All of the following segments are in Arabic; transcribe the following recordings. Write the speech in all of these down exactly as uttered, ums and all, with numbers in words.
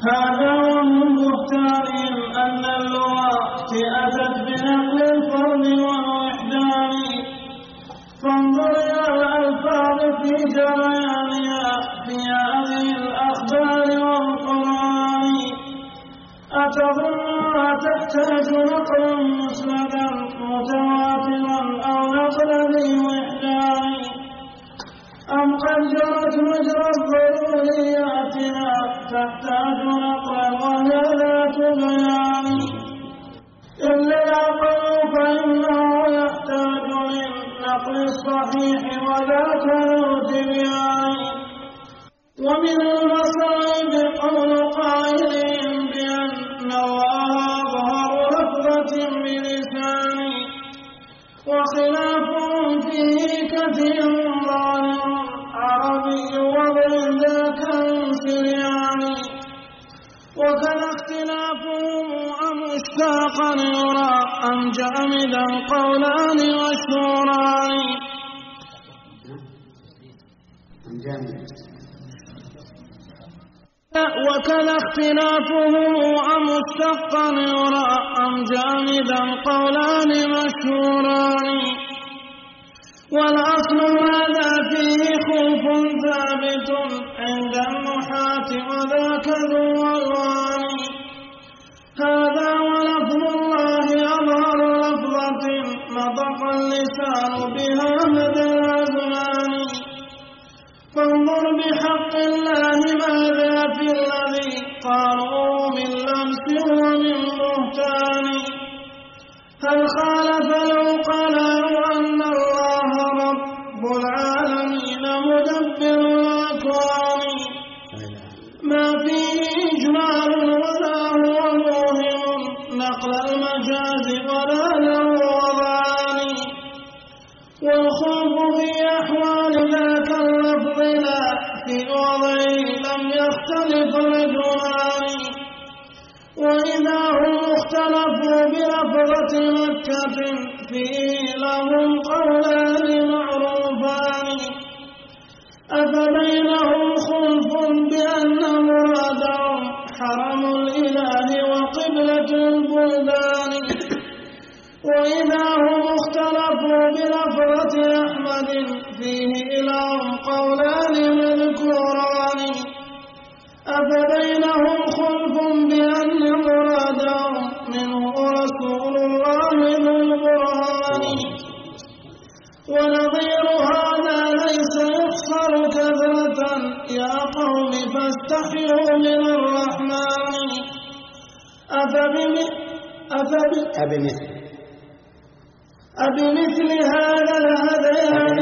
هذا ومن بهتانهم أن اللغات أتت بنقل الفرد والوحدان فانظر إلى الألفاظ في جريانها في هذه الأخبار والقرآن أتظنها تحتاج نقلا مسندا متواترا أو نقل ذي وحدان أم قد جرت مجرى الضرورياتنا تحتاج نقلا وهي ذات بيان إلا العقل فإنه يحتاج للنقل الصحيح وذاك ذو تبيان ومن المصائب قول قائلهم بأن الله أظهر لفظة بلسان وخلافهم فيه كثير ظاهر عربي وبين ذاك السريان وكذا اختلافهم أم مشتاقا يرى أم جامدا قولان مشهوران وكذا اختلافهم أم مشتاقا يرى أم جامدا قولان مشهوران والأصل هذا فيه خوف ثابت عند النحاة وذاك ذو ألوان هذا ولفظ الله أظهر لفظة نطق اللسان بها مدى الأزمان فانظر بحق الله ماذا في الذي قالوا من لمس ومن بهتان هل خالف العقلاء أن الله رب العالمين مدبر الأكوان ما فيه إجمال ولا هو موهم نقل المجاز ولا له وضعان والخوف في أحوال ذاك اللفظ لا في وضعه لم يختلف رجلان وإذا هم اختلفوا بلفظة مكة فيه لهم قولان معروفان أفبينهم خلف بأن مرادهم حرم الإله وقبلة البلدان وإذا هم اختلفوا بلفظة أحمد فيه لهم قولان مذكوران أفبينهم خلف بأن مرادهم منه رسول الله ذو البرهان ونظير هذا ليس يحصر كثرة يا قوم فاستحيوا من الرحمن أفبمثل أبمثل هذا الهذيان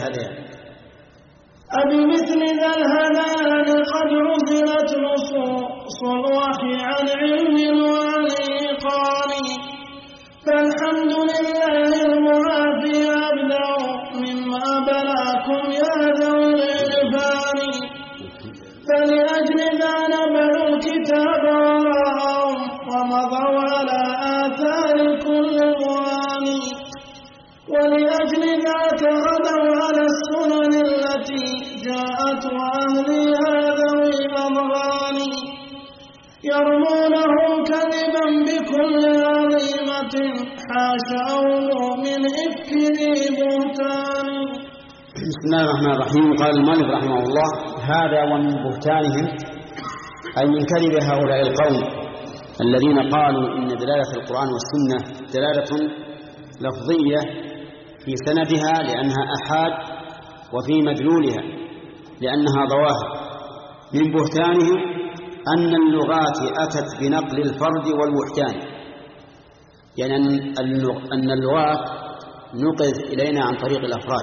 أبمثل ذا الهذيان قد عزلت نصوص الوحي عن علم وعن إيقان فالحمد لله المعافي أبدع مما بلاكم يا ذوي العرفان فلأجل ذا نبذوا الكتاب وراءهم ومضوا على آثار كل قرآن ولأجل ذاك غدوا على السنن التي جاءت وأهلها ذوي أضغان يرمونه كذبا بكل عظيمة حاشاه من إفك ذي بهتان. بسم الله الرحمن الرحيم. قال المؤلف رحمه الله هذا ومن بهتانهم أي من كذب هؤلاء القوم الذين قالوا إن دلالة القرآن والسنة دلالة لفظية في سندها لأنها أحاد وفي مدلولها لأنها ظواهر. من بهتانهم أن اللغات أتت بنقل الفرد والوحدان يعني أن اللغات نقلت إلينا عن طريق الأفراد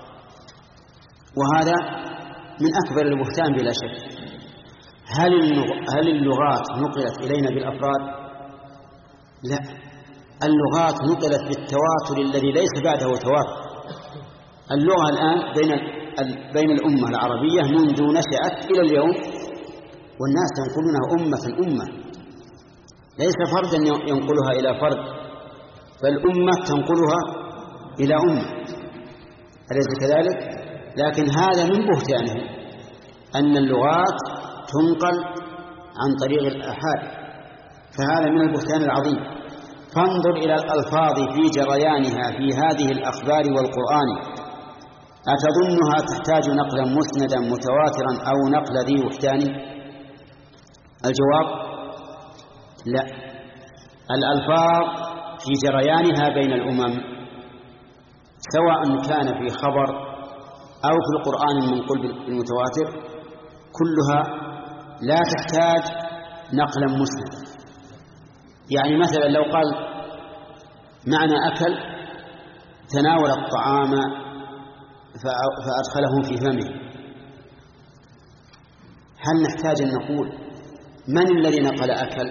وهذا من أكبر البهتان بلا شك. هل اللغات نقلت إلينا بالأفراد؟ لا، اللغات نقلت بالتواتر الذي ليس بعده تواتر. اللغة الآن بين بين الأمة العربية منذ نشأت إلى اليوم والناس ينقلونها أمة أمة، ليس فردا ينقلها إلى فرد بل أمة تنقلها إلى أمة، أليس كذلك؟ لكن هذا من بهتانه أن اللغات تنقل عن طريق الآحاد، فهذا من البهتان العظيم. فانظر إلى الألفاظ في جريانها في هذه الأخبار والقرآن، أتظنها تحتاج نقلا مسندا متواترا أو نقل ذي وحدان؟ الجواب لا. الألفاظ في جريانها بين الأمم سواء كان في خبر أو في القرآن المنقول بالمتواتر كلها لا تحتاج نقلا مسندا. يعني مثلا لو قال معنى أكل تناول الطعام فأدخله في فمه، هل نحتاج أن نقول من الذي نقل أكل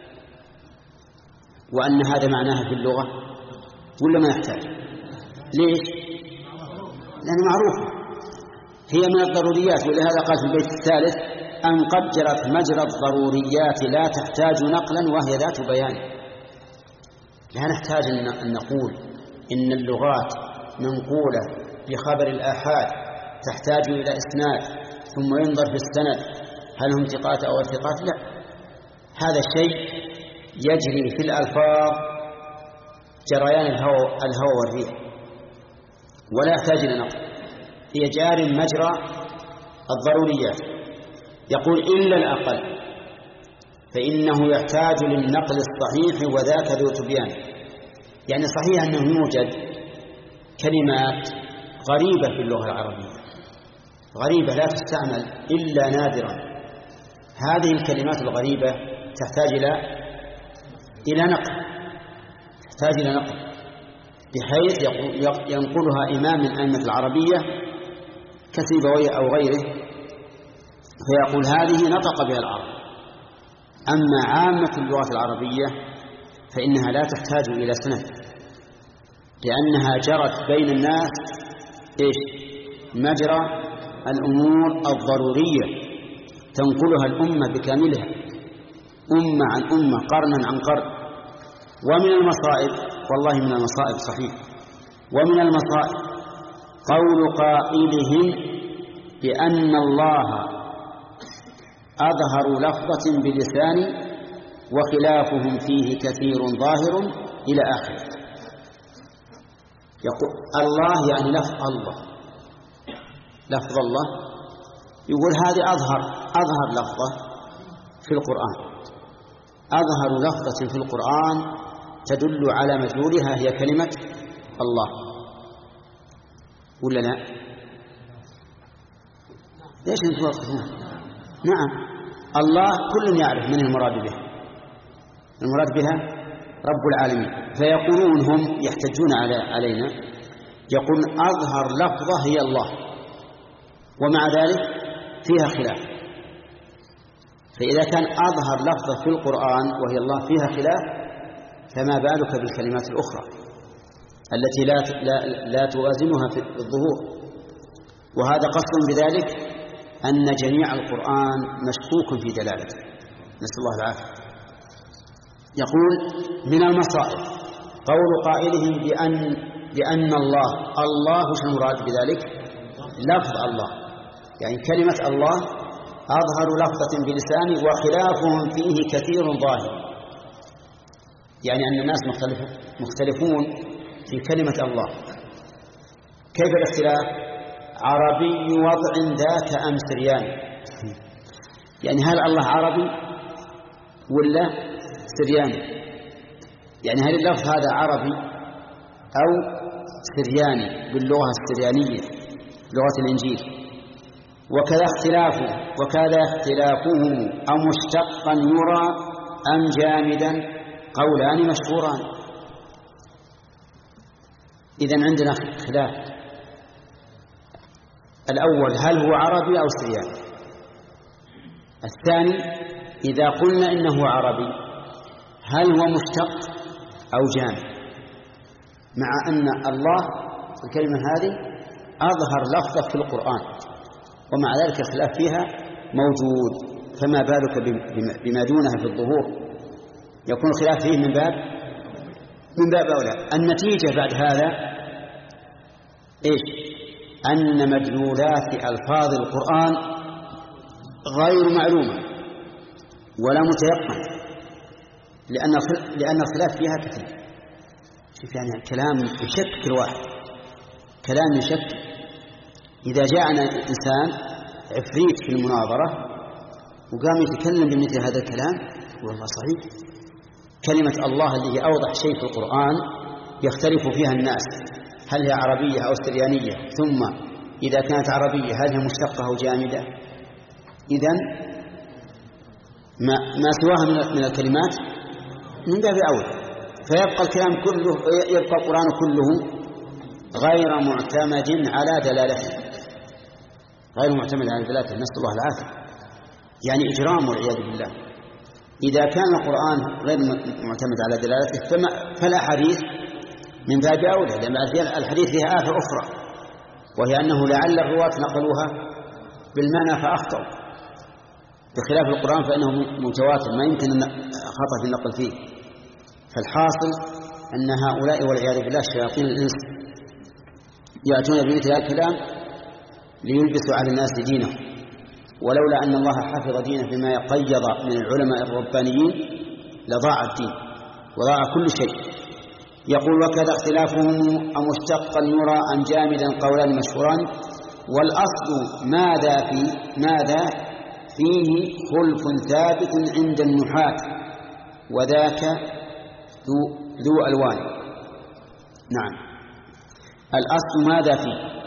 وأن هذا معناها في اللغة، ولا ما نحتاج؟ ليش؟ لأنه معروفة، هي من الضروريات. ولهذا قال في البيت الثالث أن قد جرت مجرى الضروريات لا تحتاج نقلا وهي ذات بيان. لا نحتاج أن نقول إن اللغات منقولة بخبر الآحاد تحتاج إلى إسناد ثم ينظر في السند هل هم ثقات أو ثقات. لا، هذا الشيء يجري في الألفاظ جريان الهواء الهواء والريح ولا يحتاج إلى نقل، هي جار مجرى الضروريات. يقول إلا الأقل فإنه يحتاج للنقل الصحيح وذاك ذو تبيان. يعني صحيح أنه يوجد كلمات غريبة في اللغة العربية، غريبة لا تستعمل إلا نادرا. هذه الكلمات الغريبة تحتاج إلى إلى نقل، تحتاج إلى نقل بحيث ينقلها إمام من أئمة العربية كسيبويه أو غيره فيقول هذه نطق بها العرب. أما عامة اللغات العربية فإنها لا تحتاج إلى سند، لأنها جرت بين الناس إيش؟ مجرى الأمور الضرورية تنقلها الأمة بكاملها، أمة عن أمة، قرنا عن قرن. ومن المصائب، والله من المصائب صحيح، ومن المصائب قول قائلهم بأن الله أظهر لفظة بلسان وخلافهم فيه كثير ظاهر إلى آخره. يقول الله يعني لفظ الله، لفظ الله، يقول هذه أظهر أظهر لفظة في القرآن، أظهر لفظة في القرآن تدل على مدلولها هي كلمة الله، ولا لا؟ ليش انتم واقفون؟ نعم، الله كل يعرف من المراد به، المراد بها رب العالمين. فيقولون هم يحتجون على علينا، يقول أظهر لفظة هي الله، ومع ذلك فيها خلاف. فإذا كان أظهر لفظة في القرآن وهي الله فيها خلاف، فما بالك بالكلمات الأخرى التي لا لا, لا توازنها في الظهور. وهذا قصد بذلك أن جميع القرآن مشكوك في دلالته، نسأل الله العافية. يقول من المصائب قول قائلهم بأن بأن الله الله وش المراد بذلك؟ لفظ الله، يعني كلمة الله أظهر لفظة بلسان وخلافهم فيه كثير ظاهر، يعني أن الناس مختلفون في كلمة الله. كيف الاختلاف؟ عربي وضع ذاك أم سرياني، يعني هل الله عربي ولا سرياني؟ يعني هل اللفظ هذا عربي أو سرياني باللغة السريانية لغة الإنجيل؟ وكذا اختلافه وكذا اختلافه أو مشتقا يرى أم جامدا قولان مشهوران. إذن عندنا خلاف. الأول هل هو عربي أو سرياني؟ الثاني إذا قلنا إنه عربي هل هو مشتق أو جامد؟ مع أن الله الكلمة هذه أظهر لفظة في القرآن ومع ذلك الخلاف فيها موجود، فما بالك بما دونها في الظهور يكون الخلاف فيه من باب من باب أولى. النتيجة بعد هذا إيش؟ أن مدلولات ألفاظ القرآن غير معلومة، ولا متيقن، لأن لأن الخلاف فيها كثير. شوف يعني كلام يشكك الواحد، كلام يشكك. إذا جاءنا إنسان عفريت في المناظرة وقام يتكلم بمثل هذا الكلام والله صحيح، كلمة الله اللي هي أوضح شيء في القرآن يختلف فيها الناس، هل هي عربية أو سريانية، ثم إذا كانت عربية هل هي مشتقة أو جامدة؟ إذن ما, ما سواها من الكلمات من باب أولى، فيبقى الكلام كله، يبقى القرآن كله غير معتمد على دلالته، غير معتمد على دلالته، نسأل الله العافية. يعني إجرام والعياذ بالله. إذا كان القرآن غير معتمد على دلالته فالأحاديث من باب أولى، لأن الحديث فيها آثار أخرى، وهي أنه لعل الرواة نقلوها بالمعنى فأخطأوا، بخلاف القرآن فإنه متواتر ما يمكن خطأ في النقل فيه. فالحاصل أن هؤلاء والعياذ بالله شياطين الإنس يأتون بمثل هذا الكلام ليلبسوا على الناس دينهم، ولولا أن الله حفظ دينه بما يقيض من العلماء الربانيين لضاع الدين وضاع كل شيء. يقول وكذا اختلافهم أمشتقا يرى أم جامدا قولان مشهوران، والأصل ماذا في ماذا فيه خلف ثابت عند النحاة وذاك ذو, ذو ألوان. نعم، الأصل ماذا فيه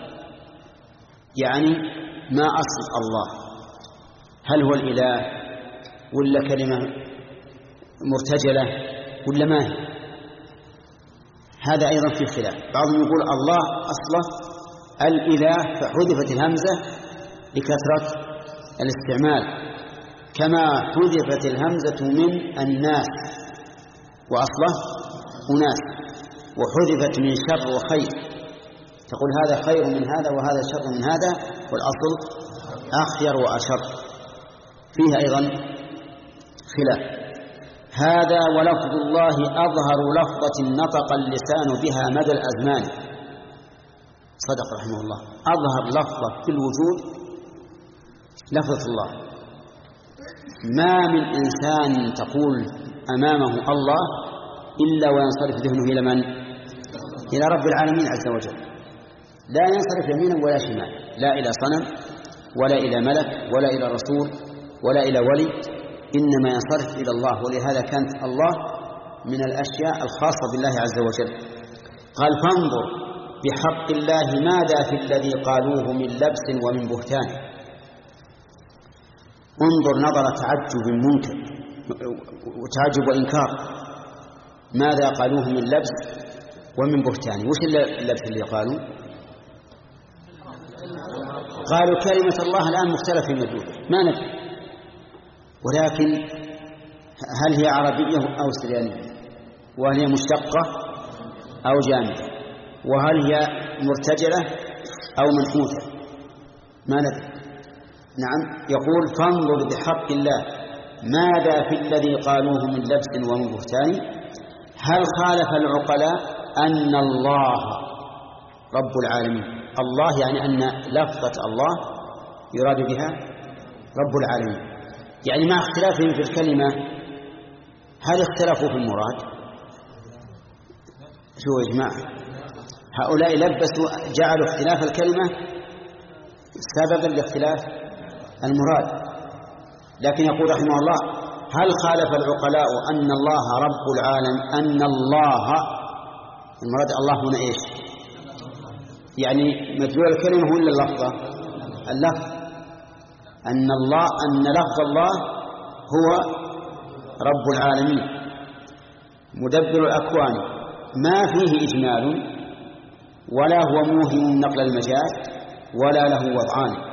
يعني ما أصل الله، هل هو الإله ولا كلمة مرتجلة ولا ما هي؟ هذا أيضا في خلاف. بعضهم يقول الله أصله الإله فحذفت الهمزة لكثرة الاستعمال، كما حذفت الهمزة من الناس وأصله أناس، وحذفت من شر وخير، تقول هذا خير من هذا وهذا شر من هذا، والأصل أخير وأشر. فيها أيضا خلاف. هذا ولفظ الله أظهر لفظة نطق اللسان بها مدى الأزمان. صدق رحمه الله، أظهر لفظة في الوجود لفظة الله. ما من إنسان تقول أمامه الله إلا وينصرف ذهنه إلى من؟ إلى رب العالمين عز وجل، لا ينصرف يمينا ولا شمالا، لا إلى صنم ولا إلى ملك ولا إلى رسول ولا إلى ولي، إنما ينصرف إلى الله. ولهذا كانت الله من الأشياء الخاصة بالله عز وجل. قال فانظر بحق الله ماذا في الذي قالوه من لبس ومن بهتان. انظر نظر تعجب منكر وتعجب وإنكار، ماذا قالوه من لبس ومن بهتان. وش اللبس اللي قالوا؟ قالوا كلمة الله الآن مختلف في مدلول ما ندري، ولكن هل هي عربية أو سريانية، وهل هي مشتقة أو جامدة، وهل هي مرتجلة أو منحوتة ما ندري. نعم، يقول فانظر بحق الله ماذا في الذي قالوه من لبس ومن بهتان. هل خالف العقلاء أن الله رب العالمين؟ الله يعني أن لفظة الله يراد بها رب العالمين، يعني مع اختلافهم في الكلمة هل اختلفوا في المراد؟ شو يا جماعة، هؤلاء لبسوا جعلوا اختلاف الكلمة سببا لاختلاف المراد. لكن يقول رحمه الله هل خالف العقلاء أن الله رب العالم، أن الله المراد الله هنا إيش؟ يعني مدلول الكلمة ولا اللفظة؟ اللفظ، أن الله أن لفظ الله هو رب العالمين مدبر الأكوان، ما فيه إجمال ولا هو موهم نقل المجاز ولا له وضعان.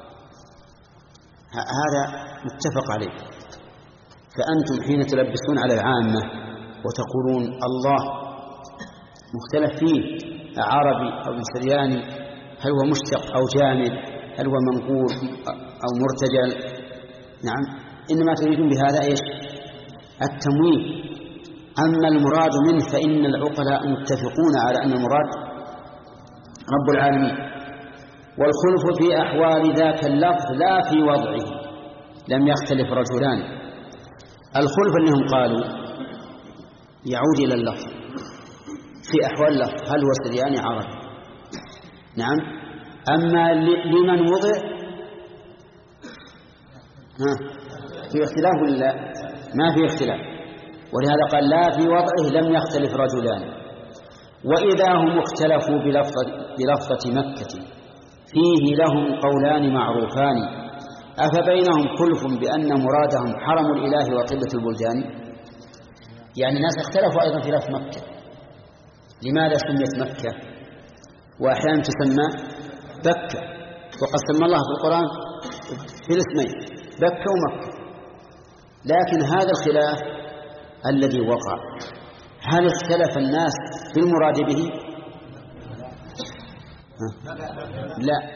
هذا متفق عليه. فأنتم حين تلبسون على العامة وتقولون الله مختلف فيه عربي أو سرياني، هل هو مشتق أو جامد، هل هو منقول أو مرتجل، نعم، إنما تريدون بهذا إيش؟ التمويه. أما المراد منه فإن العقلاء متفقون على أن المراد رب العالمين. والخلف في أحوال ذاك اللفظ لا في وضعه، لم يختلف رجلان الخلف أنهم قالوا يعود إلى اللفظ في أحوال اللفظ، هل هو سرياني عربي؟ نعم. أما لمن وضع ها في اختلاف ولا لا؟ ما في اختلاف، ولهذا قال لا في وضعه لم يختلف رجلان. وإذا هم اختلفوا بلفظة, بلفظة مكة فيه لهم قولان معروفان أفبينهم خلف بأن مرادهم حرم الإله وقبلة البلدان؟ يعني الناس اختلفوا أيضا في لفظ مكة، لماذا سميت مكة وأحيانا تسمى بكة، وقد سمى الله في القرآن في الاسمين بكة ومكة. لكن هذا الخلاف الذي وقع، هل اختلف الناس في المراد به؟ لا،